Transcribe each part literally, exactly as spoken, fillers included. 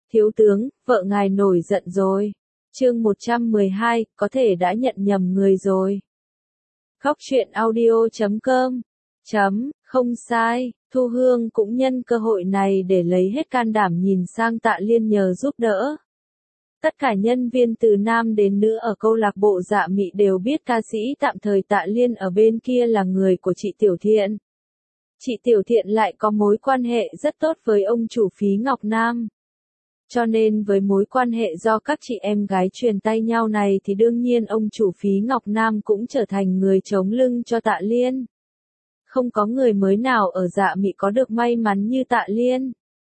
Thiếu tướng, vợ ngài nổi giận rồi. Chương một trăm mười hai, có thể đã nhận nhầm người rồi. Khóc chuyện audio chấm com. Chấm, không sai, Thu Hương cũng nhân cơ hội này để lấy hết can đảm nhìn sang Tạ Liên nhờ giúp đỡ. Tất cả nhân viên từ nam đến nữ ở câu lạc bộ Dạ Mị đều biết ca sĩ tạm thời Tạ Liên ở bên kia là người của chị Tiểu Thiện. Chị Tiểu Thiện lại có mối quan hệ rất tốt với ông chủ Phí Ngọc Nam. Cho nên với mối quan hệ do các chị em gái truyền tay nhau này thì đương nhiên ông chủ Phí Ngọc Nam cũng trở thành người chống lưng cho Tạ Liên. Không có người mới nào ở Dạ Mị có được may mắn như Tạ Liên.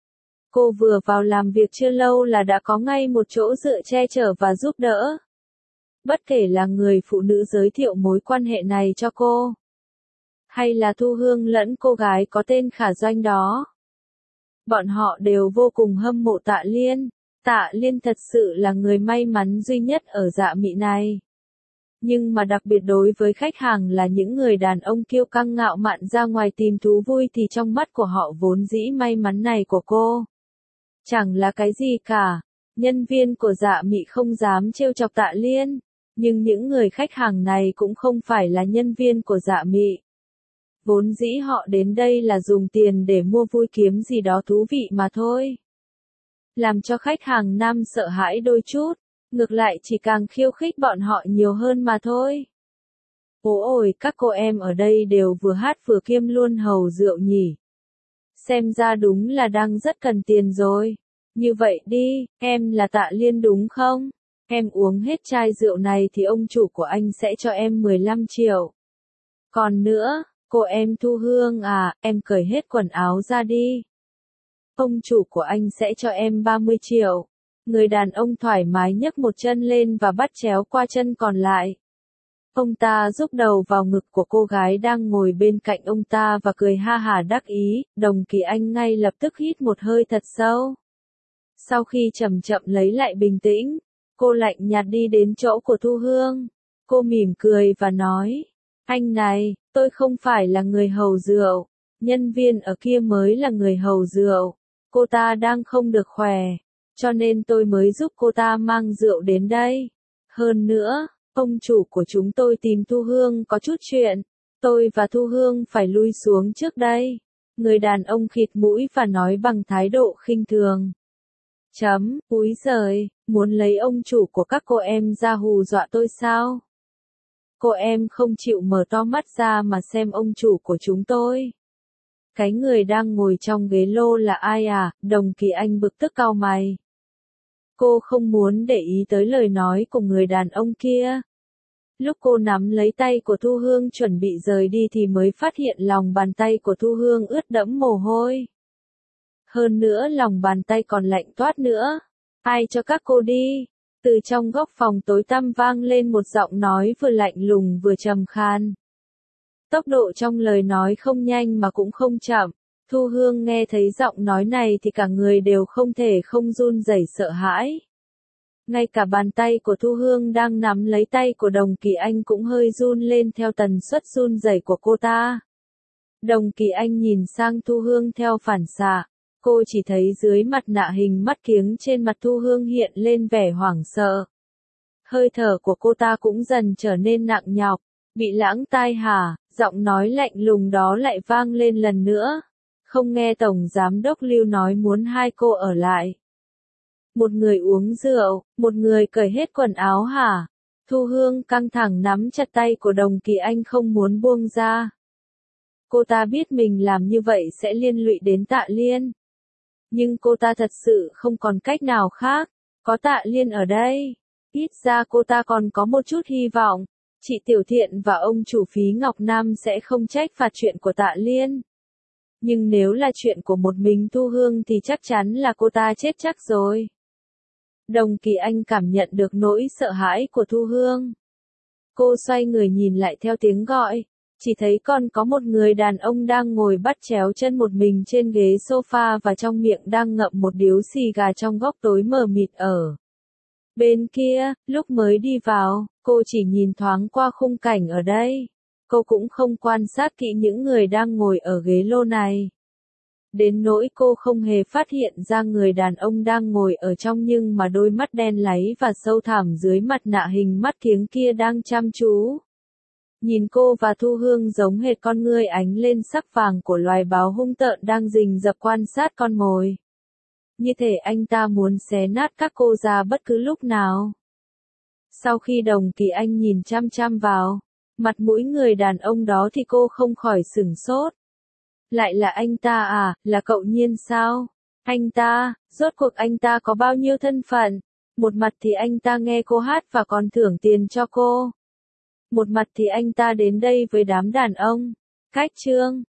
Cô vừa vào làm việc chưa lâu là đã có ngay một chỗ dựa che chở và giúp đỡ. Bất kể là người phụ nữ giới thiệu mối quan hệ này cho cô, hay là Thu Hương lẫn cô gái có tên Khả Doanh đó. Bọn họ đều vô cùng hâm mộ Tạ Liên. Tạ Liên thật sự là người may mắn duy nhất ở Dạ Mị này. Nhưng mà đặc biệt đối với khách hàng là những người đàn ông kiêu căng ngạo mạn ra ngoài tìm thú vui thì trong mắt của họ vốn dĩ may mắn này của cô chẳng là cái gì cả. Nhân viên của Dạ Mị không dám trêu chọc Tạ Liên, nhưng những người khách hàng này cũng không phải là nhân viên của Dạ Mị. Vốn dĩ họ đến đây là dùng tiền để mua vui kiếm gì đó thú vị mà thôi. Làm cho khách hàng nam sợ hãi đôi chút, ngược lại chỉ càng khiêu khích bọn họ nhiều hơn mà thôi. Ồ ôi, các cô em ở đây đều vừa hát vừa kiêm luôn hầu rượu nhỉ. Xem ra đúng là đang rất cần tiền rồi. Như vậy đi, em là Tạ Liên đúng không? Em uống hết chai rượu này thì ông chủ của anh sẽ cho em mười lăm triệu. Còn nữa, cô em Thu Hương à, em cởi hết quần áo ra đi. Ông chủ của anh sẽ cho em ba mươi triệu. Người đàn ông thoải mái nhấc một chân lên và bắt chéo qua chân còn lại. Ông ta giúp đầu vào ngực của cô gái đang ngồi bên cạnh ông ta và cười ha hả đắc ý. Đồng Kỳ Anh ngay lập tức hít một hơi thật sâu. Sau khi chậm chậm lấy lại bình tĩnh, cô lạnh nhạt đi đến chỗ của Thu Hương. Cô mỉm cười và nói, anh này, tôi không phải là người hầu rượu, nhân viên ở kia mới là người hầu rượu. Cô ta đang không được khỏe, cho nên tôi mới giúp cô ta mang rượu đến đây. Hơn nữa, ông chủ của chúng tôi tìm Thu Hương có chút chuyện, tôi và Thu Hương phải lui xuống trước đây. Người đàn ông khịt mũi và nói bằng thái độ khinh thường. Chấm, úi giời, muốn lấy ông chủ của các cô em ra hù dọa tôi sao? Cô em không chịu mở to mắt ra mà xem ông chủ của chúng tôi. Cái người đang ngồi trong ghế lô là ai à? Đồng Kỳ Anh bực tức cau mày. Cô không muốn để ý tới lời nói của người đàn ông kia. Lúc cô nắm lấy tay của Thu Hương chuẩn bị rời đi thì mới phát hiện lòng bàn tay của Thu Hương ướt đẫm mồ hôi. Hơn nữa lòng bàn tay còn lạnh toát nữa. Ai cho các cô đi? Từ trong góc phòng tối tăm vang lên một giọng nói vừa lạnh lùng vừa trầm khan. Tốc độ trong lời nói không nhanh mà cũng không chậm. Thu Hương nghe thấy giọng nói này thì cả người đều không thể không run rẩy sợ hãi. Ngay cả bàn tay của Thu Hương đang nắm lấy tay của Đồng Kỳ Anh cũng hơi run lên theo tần suất run rẩy của cô ta. Đồng Kỳ Anh nhìn sang Thu Hương theo phản xạ. Cô chỉ thấy dưới mặt nạ hình mắt kiếng trên mặt Thu Hương hiện lên vẻ hoảng sợ. Hơi thở của cô ta cũng dần trở nên nặng nhọc. Bị lãng tai hả? Giọng nói lạnh lùng đó lại vang lên lần nữa. Không nghe Tổng Giám đốc Lưu nói muốn hai cô ở lại. Một người uống rượu, một người cởi hết quần áo hả? Thu Hương căng thẳng nắm chặt tay của Đồng Kỳ Anh không muốn buông ra. Cô ta biết mình làm như vậy sẽ liên lụy đến Tạ Liên. Nhưng cô ta thật sự không còn cách nào khác. Có Tạ Liên ở đây, ít ra cô ta còn có một chút hy vọng. Chị Tiểu Thiện và ông chủ Phí Ngọc Nam sẽ không trách phạt chuyện của Tạ Liên. Nhưng nếu là chuyện của một mình Thu Hương thì chắc chắn là cô ta chết chắc rồi. Đồng Kỳ Anh cảm nhận được nỗi sợ hãi của Thu Hương. Cô xoay người nhìn lại theo tiếng gọi. Chỉ thấy còn có một người đàn ông đang ngồi bắt chéo chân một mình trên ghế sofa và trong miệng đang ngậm một điếu xì gà trong góc tối mờ mịt ở bên kia. Lúc mới đi vào, cô chỉ nhìn thoáng qua khung cảnh ở đây. Cô cũng không quan sát kỹ những người đang ngồi ở ghế lô này. Đến nỗi cô không hề phát hiện ra người đàn ông đang ngồi ở trong nhưng mà đôi mắt đen láy và sâu thẳm dưới mặt nạ hình mắt kiếng kia đang chăm chú nhìn cô, và Thu Hương giống hệt con ngươi ánh lên sắc vàng của loài báo hung tợn đang rình rập quan sát con mồi. Như thể anh ta muốn xé nát các cô ra bất cứ lúc nào. Sau khi Đồng Kỳ Anh nhìn chăm chăm vào mặt mũi người đàn ông đó thì cô không khỏi sửng sốt. Lại là anh ta à, là cậu Nhiên sao? Anh ta, rốt cuộc anh ta có bao nhiêu thân phận? Một mặt thì anh ta nghe cô hát và còn thưởng tiền cho cô. Một mặt thì anh ta đến đây với đám đàn ông. Cách chương